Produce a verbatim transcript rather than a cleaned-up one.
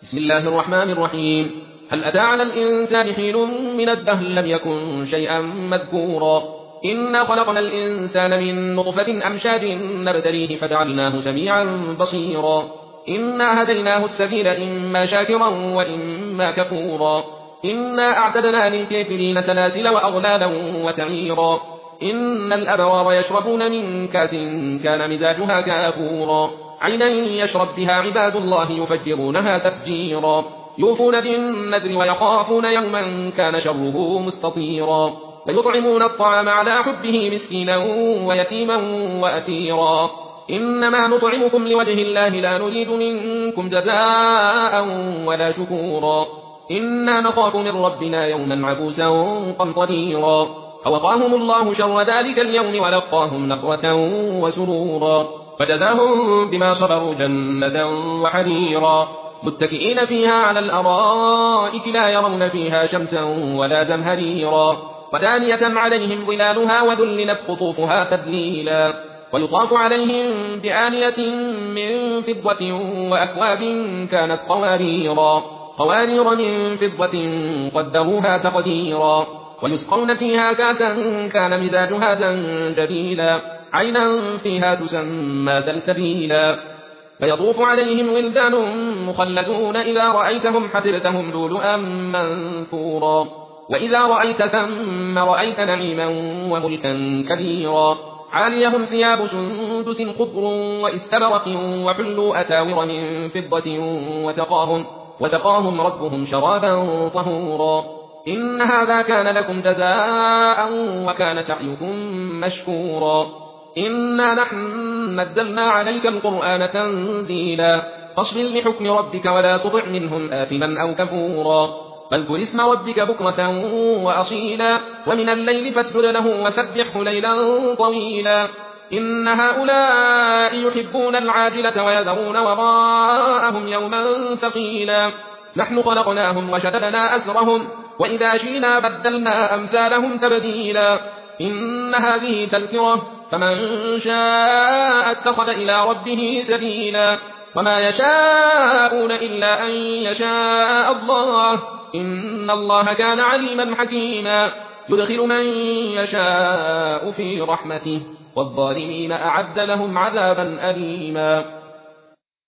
بسم الله الرحمن الرحيم. هل أتى على الإنسان حين من الدهر لم يكن شيئا مذكورا إنا خلقنا الإنسان من نطفة أمشاج نبتليه فجعلناه سميعا بصيرا إنا هديناه السبيل إما شاكرا وإما كفورا إنا أعتدنا للكافرين سلاسل وأغلالا وسعيرا إن الأبرار يشربون من كاس كان مزاجها كافورا عينا يشرب بها عباد الله يفجرونها تفجيرا يوفون بالنذر ويخافون يوما كان شره مستطيرا ويطعمون الطعام على حبه مسكينا ويتيما وأسيرا إنما نطعمكم لوجه الله لا نريد منكم جزاء ولا شكورا إنا نخاف من ربنا يوما عبوسا قمطريرا فوقاهم الله شر ذلك اليوم ولقاهم نضرة وسرورا وجزاهم بما صبروا جنة وحريرا متكئين فيها على الأرائك لا يرون فيها شمسا ولا زمهريرا ودانية عليهم ظلالها وذللت قطوفها تذليلا ويطاف عليهم بآنية من فضة وأكواب كانت قواريرا قوارير من فضة قدروها تقديرا ويسقون فيها كاسا كان مزاجها زنجبيلا عينا فيها تسمى سلسبيلا فيطوف عليهم ولدان مخلدون إذا رأيتهم حسبتهم لؤلؤا منثورا وإذا رأيت ثم رأيت نعيما وملكا كبيرا عاليهم ثياب سندس خضر واستبرق وحلوا أساور من فضة وسقاهم, وسقاهم ربهم شرابا طهورا إن هذا كان لكم جزاء وكان سعيكم مشكورا إنا نحن نزلنا عليك القرآن تنزيلا فاصبر لحكم ربك ولا تطع منهم آثما أو كفورا واذكر اسم ربك بكرة وأصيلا ومن الليل فاسجد له وسبحه ليلا طويلا إن هؤلاء يحبون العاجلة ويذرون وراءهم يوما ثقيلا نحن خلقناهم وشددنا أسرهم وإذا شئنا بدلنا أمثالهم تبديلا إن هذه تذكرة فمن شاء اتخذ إلى ربه سبيلا وما يشاءون إلا أن يشاء الله إن الله كان عليما حكيما يدخل من يشاء في رحمته والظالمين أعد لهم عذابا أليما